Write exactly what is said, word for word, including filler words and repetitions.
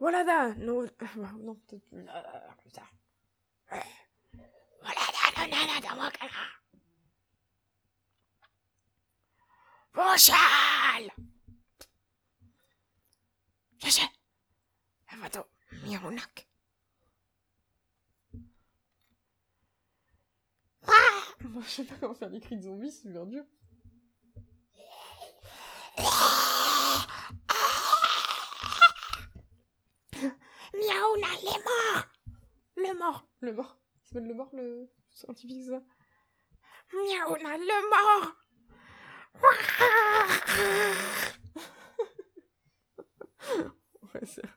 Voilà, da, non, non, peut-être plus. Ah, plus tard. Voilà, da, non, non, non, non, Bon Charles! Je sais. Attends, miaunac. Moi, je sais pas comment faire des cris de zombies, c'est super dur. Miaouna, les morts! Le mort! Le mort. Il s'appelle le mort, le scientifique, ça? Miaouna, le mort! Ouais, c'est